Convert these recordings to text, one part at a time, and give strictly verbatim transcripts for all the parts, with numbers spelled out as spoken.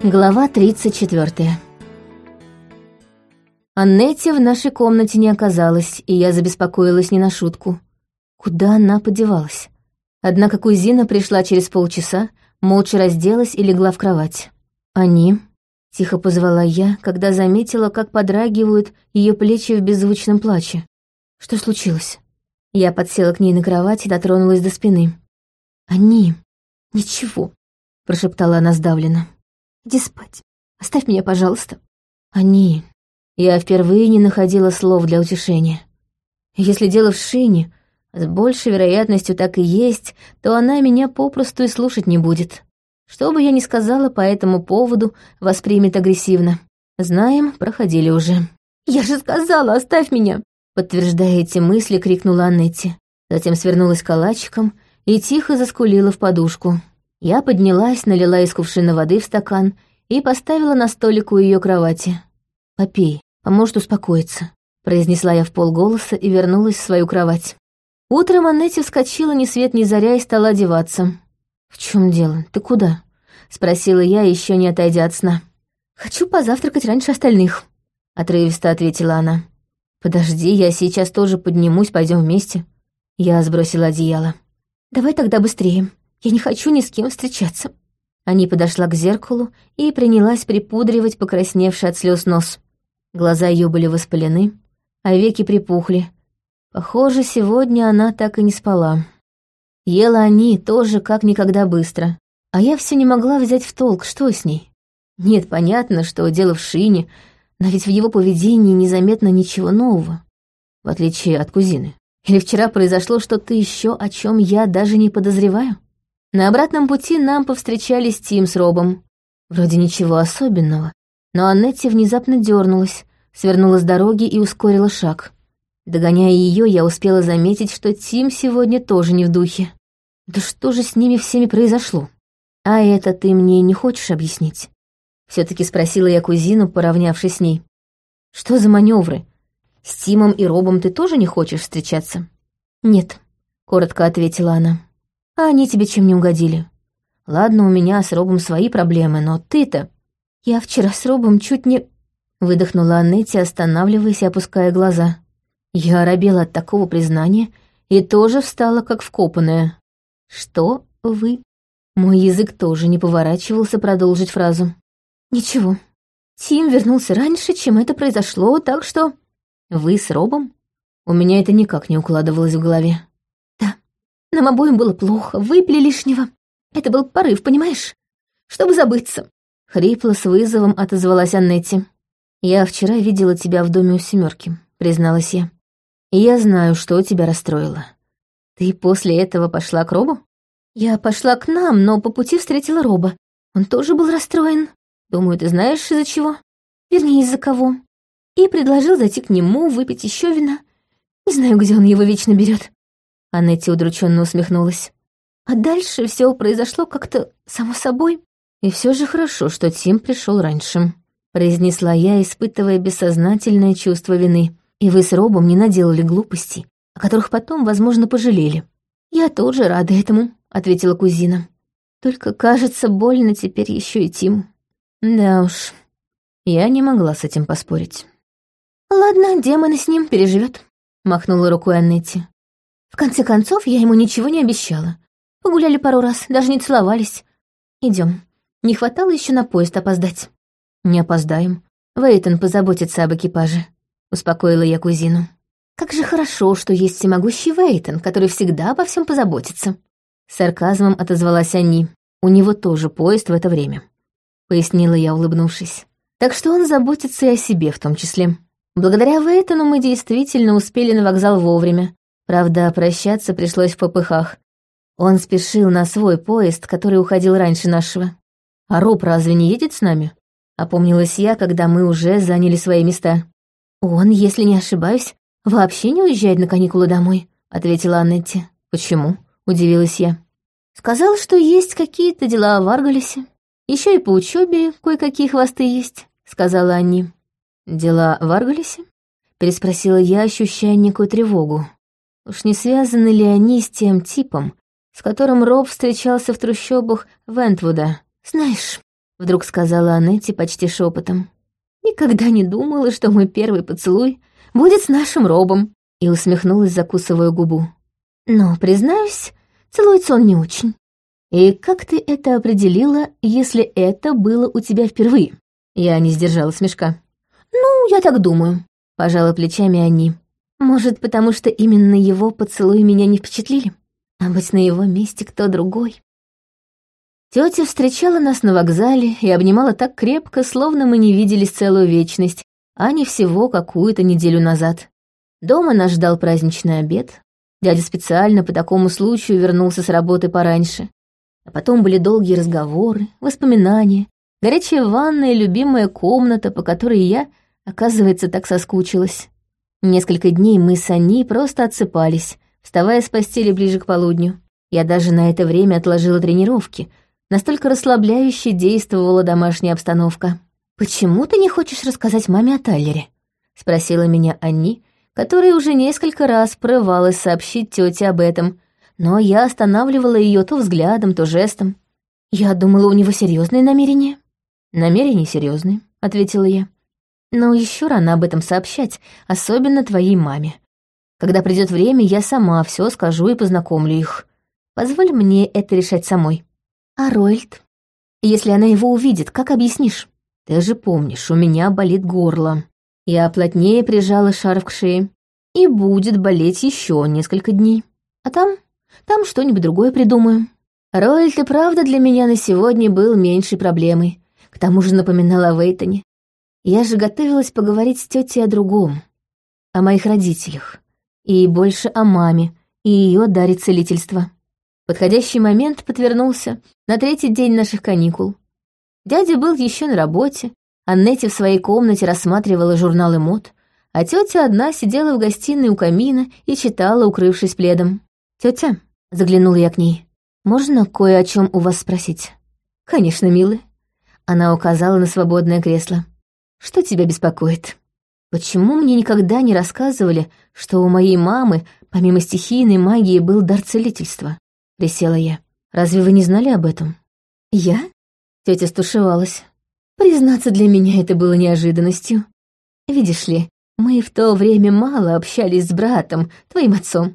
Глава тридцать четвёртая. Аннетти в нашей комнате не оказалось, и я забеспокоилась не на шутку. Куда она подевалась? Однако кузина пришла через полчаса, молча разделась и легла в кровать. «Они?» — тихо позвала я, когда заметила, как подрагивают ее плечи в беззвучном плаче. «Что случилось?» Я подсела к ней на кровать и дотронулась до спины. «Они? Ничего», — прошептала она сдавленно. «Иди спать. Оставь меня, пожалуйста». «Они...» Я впервые не находила слов для утешения. Если дело в Шине, с большей вероятностью так и есть, то она меня попросту и слушать не будет. Что бы я ни сказала по этому поводу, воспримет агрессивно. Знаем, проходили уже. «Я же сказала, оставь меня!» Подтверждая эти мысли, крикнула Аннетти. Затем свернулась калачиком и тихо заскулила в подушку. Я поднялась, налила из кувшина воды в стакан и поставила на столик у ее кровати. «Попей, поможет успокоиться», — произнесла я вполголоса и вернулась в свою кровать. Утром Аннетти вскочила ни свет ни заря и стала одеваться. «В чем дело? Ты куда?» — спросила я, еще не отойдя от сна. «Хочу позавтракать раньше остальных», — отрывисто ответила она. «Подожди, я сейчас тоже поднимусь, пойдем вместе». Я сбросила одеяло. «Давай тогда быстрее. Я не хочу ни с кем встречаться». Ани подошла к зеркалу и принялась припудривать покрасневший от слез нос. Глаза ее были воспалены, а веки припухли. Похоже, сегодня она так и не спала. Ела Ани тоже как никогда быстро, а я все не могла взять в толк, что с ней. Нет, понятно, что дело в Шине, но ведь в его поведении незаметно ничего нового, в отличие от кузины. Или вчера произошло что-то еще, о чем я даже не подозреваю? На обратном пути нам повстречались Тим с Робом. Вроде ничего особенного, но Аннетти внезапно дернулась, свернула с дороги и ускорила шаг. Догоняя ее, я успела заметить, что Тим сегодня тоже не в духе. Да что же с ними всеми произошло? А это ты мне не хочешь объяснить? Все-таки спросила я кузину, поравнявшись с ней. Что за маневры? С Тимом и Робом ты тоже не хочешь встречаться? Нет, коротко ответила она. А они тебе чем не угодили? Ладно, у меня с Робом свои проблемы, но ты-то... Я вчера с Робом чуть не... Выдохнула Аннетти, останавливаясь и опуская глаза. Я оробела от такого признания и тоже встала как вкопанная. Что вы? Мой язык тоже не поворачивался продолжить фразу. Ничего. Тим вернулся раньше, чем это произошло, так что... Вы с Робом? У меня это никак не укладывалось в голове. Да. Нам обоим было плохо, выпили лишнего. Это был порыв, понимаешь? Чтобы забыться. Хрипло с вызовом отозвалась Аннетти. Я вчера видела тебя в доме у Семерки, призналась я. И я знаю, что тебя расстроило. Ты после этого пошла к Робу? Я пошла к нам, но по пути встретила Роба. Он тоже был расстроен. Думаю, ты знаешь, из-за чего? Вернее, из-за кого. И предложил зайти к нему, выпить еще вина. Не знаю, где он его вечно берет. Аннетти удрученно усмехнулась. А дальше все произошло как-то само собой. И все же хорошо, что Тим пришел раньше, произнесла я, испытывая бессознательное чувство вины. И вы с Робом не наделали глупостей, о которых потом, возможно, пожалели. Я тоже рада этому, ответила кузина. Только, кажется, больно теперь еще и Тиму. Да уж, я не могла с этим поспорить. Ладно, демоны с ним переживет, махнула рукой Аннетти. В конце концов, я ему ничего не обещала. Погуляли пару раз, даже не целовались. Идем. Не хватало еще на поезд опоздать. Не опоздаем. Вейтон позаботится об экипаже, успокоила я кузину. Как же хорошо, что есть всемогущий Вейтон, который всегда обо всем позаботится. С сарказмом отозвалась Ани. У него тоже поезд в это время, пояснила я, улыбнувшись. Так что он заботится и о себе в том числе. Благодаря Вейтону мы действительно успели на вокзал вовремя. Правда, прощаться пришлось в попыхах. Он спешил на свой поезд, который уходил раньше нашего. «А Роб разве не едет с нами?» — опомнилась я, когда мы уже заняли свои места. «Он, если не ошибаюсь, вообще не уезжает на каникулы домой», — ответила Аннетти. «Почему?» — удивилась я. «Сказал, что есть какие-то дела в Аргалисе. Еще и по учебе кое-какие хвосты есть», — сказала Анни. «Дела в Аргалисе?» — переспросила я, ощущая некую тревогу. Уж не связаны ли они с тем типом, с которым Роб встречался в трущобах Вентвуда? «Знаешь», — вдруг сказала Анетти почти шепотом. «Никогда не думала, что мой первый поцелуй будет с нашим Робом», и усмехнулась, закусывая губу. «Но, признаюсь, целуется он не очень. И как ты это определила, если это было у тебя впервые?» Я не сдержала смешка. «Ну, я так думаю», — пожала плечами Анни. «Может, потому что именно его поцелуи меня не впечатлили? А быть на его месте кто другой?» Тётя встречала нас на вокзале и обнимала так крепко, словно мы не виделись целую вечность, а не всего какую-то неделю назад. Дома нас ждал праздничный обед. Дядя специально по такому случаю вернулся с работы пораньше. А потом были долгие разговоры, воспоминания, горячая ванна и любимая комната, по которой я, оказывается, так соскучилась. Несколько дней мы с Аней просто отсыпались, вставая с постели ближе к полудню. Я даже на это время отложила тренировки, настолько расслабляюще действовала домашняя обстановка. «Почему ты не хочешь рассказать маме о Тайлере?» — спросила меня Анни, которая уже несколько раз порывалась сообщить тете об этом, но я останавливала ее то взглядом, то жестом. «Я думала, у него серьезные намерения». «Намерения серьезные», — ответила я. «Но еще рано об этом сообщать, особенно твоей маме. Когда придет время, я сама все скажу и познакомлю их. Позволь мне это решать самой». «А Ройлд? Если она его увидит, как объяснишь?» «Ты же помнишь, у меня болит горло». Я плотнее прижала шарф к шее. «И будет болеть еще несколько дней. А там, там что-нибудь другое придумаю». Ройлд и правда для меня на сегодня был меньшей проблемой. К тому же напоминал о Вейтоне. Я же готовилась поговорить с тетей о другом, о моих родителях, и больше о маме и ее даре целительства. Подходящий момент подвернулся на третий день наших каникул. Дядя был еще на работе, Аннетти в своей комнате рассматривала журналы мод, а тетя одна сидела в гостиной у камина и читала, укрывшись пледом. «Тетя», — заглянула я к ней, — «можно кое о чем у вас спросить?» «Конечно, милая». Она указала на свободное кресло. «Что тебя беспокоит? Почему мне никогда не рассказывали, что у моей мамы, помимо стихийной магии, был дар целительства?» Присела я. «Разве вы не знали об этом?» «Я?» Тетя стушевалась. «Признаться, для меня это было неожиданностью. Видишь ли, мы в то время мало общались с братом, твоим отцом.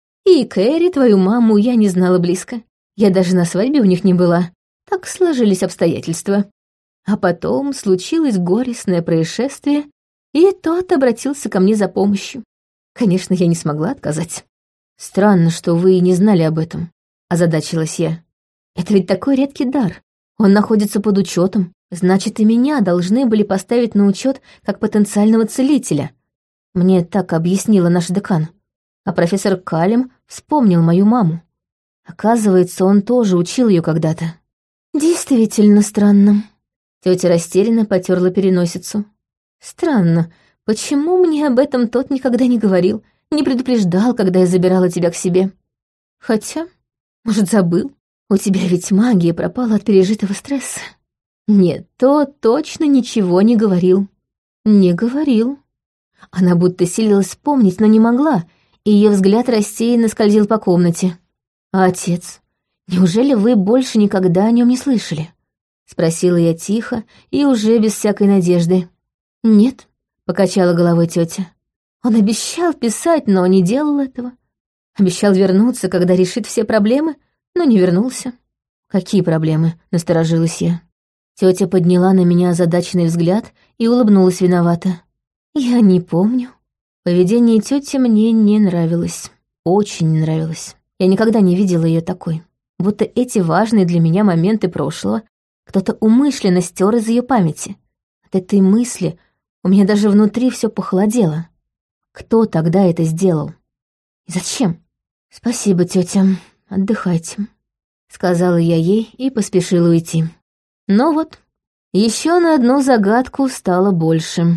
И Кэрри, твою маму, я не знала близко. Я даже на свадьбе у них не была. Так сложились обстоятельства. А потом случилось горестное происшествие, и тот обратился ко мне за помощью. Конечно, я не смогла отказать». «Странно, что вы не знали об этом», — озадачилась я. «Это ведь такой редкий дар. Он находится под учетом. Значит, и меня должны были поставить на учет как потенциального целителя. Мне так объяснила наш декан. А профессор Калем вспомнил мою маму. Оказывается, он тоже учил ее когда-то». «Действительно странно». Тетя растерянно потерла переносицу. «Странно, почему мне об этом тот никогда не говорил, не предупреждал, когда я забирала тебя к себе? Хотя, может, забыл? У тебя ведь магия пропала от пережитого стресса». «Нет, тот точно ничего не говорил». «Не говорил». Она будто силилась вспомнить, но не могла, и ее взгляд рассеянно скользил по комнате. «А отец? Неужели вы больше никогда о нем не слышали?» Спросила я тихо и уже без всякой надежды. «Нет», — покачала головой тетя. «Он обещал писать, но не делал этого. Обещал вернуться, когда решит все проблемы, но не вернулся». «Какие проблемы?» — насторожилась я. Тетя подняла на меня озадаченный взгляд и улыбнулась виновато. «Я не помню». Поведение тети мне не нравилось. Очень не нравилось. Я никогда не видела ее такой. Будто эти важные для меня моменты прошлого кто-то умышленно стер из ее памяти. От этой мысли у меня даже внутри все похолодело. Кто тогда это сделал? И зачем? «Спасибо, тетя, отдыхайте», — сказала я ей и поспешила уйти. Но вот, еще на одну загадку стало больше.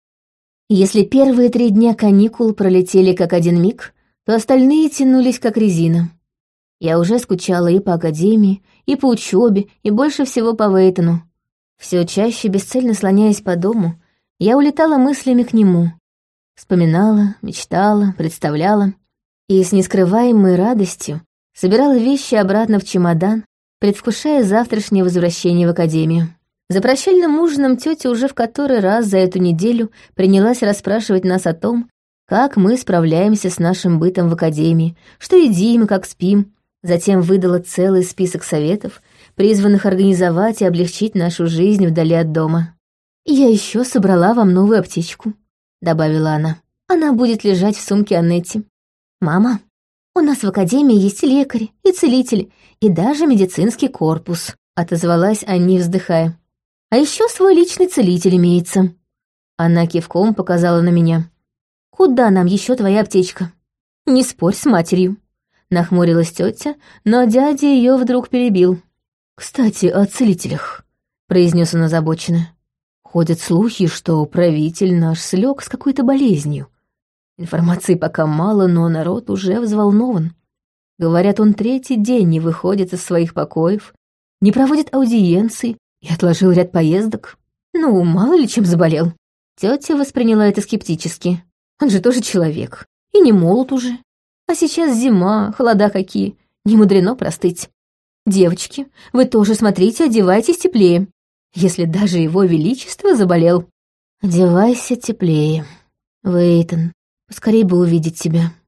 Если первые три дня каникул пролетели как один миг, то остальные тянулись как резина. Я уже скучала и по академии, и по учебе, и больше всего по Вейтону. Все чаще, бесцельно слоняясь по дому, я улетала мыслями к нему. Вспоминала, мечтала, представляла. И с нескрываемой радостью собирала вещи обратно в чемодан, предвкушая завтрашнее возвращение в академию. За прощальным ужином тетя уже в который раз за эту неделю принялась расспрашивать нас о том, как мы справляемся с нашим бытом в академии, что едим и как спим. Затем выдала целый список советов, призванных организовать и облегчить нашу жизнь вдали от дома. «Я еще собрала вам новую аптечку», — добавила она. «Она будет лежать в сумке Аннетти. Мама, у нас в академии есть и лекари, и целители, и даже медицинский корпус», — отозвалась Анни, вздыхая. «А еще свой личный целитель имеется». Она кивком показала на меня. «Куда нам еще твоя аптечка?» «Не спорь с матерью», — нахмурилась тетя, но дядя ее вдруг перебил. «Кстати, о целителях», — произнес он озабоченно. «Ходят слухи, что правитель наш слег с какой-то болезнью. Информации пока мало, но народ уже взволнован. Говорят, он третий день не выходит из своих покоев, не проводит аудиенций и отложил ряд поездок. Ну, мало ли чем заболел». Тетя восприняла это скептически. Он же тоже человек, и не молод уже. А сейчас зима, холода какие, не мудрено простыть. Девочки, вы тоже смотрите, одевайтесь теплее, если даже его величество заболел. Одевайся теплее. Вейтон, поскорей бы увидеть тебя.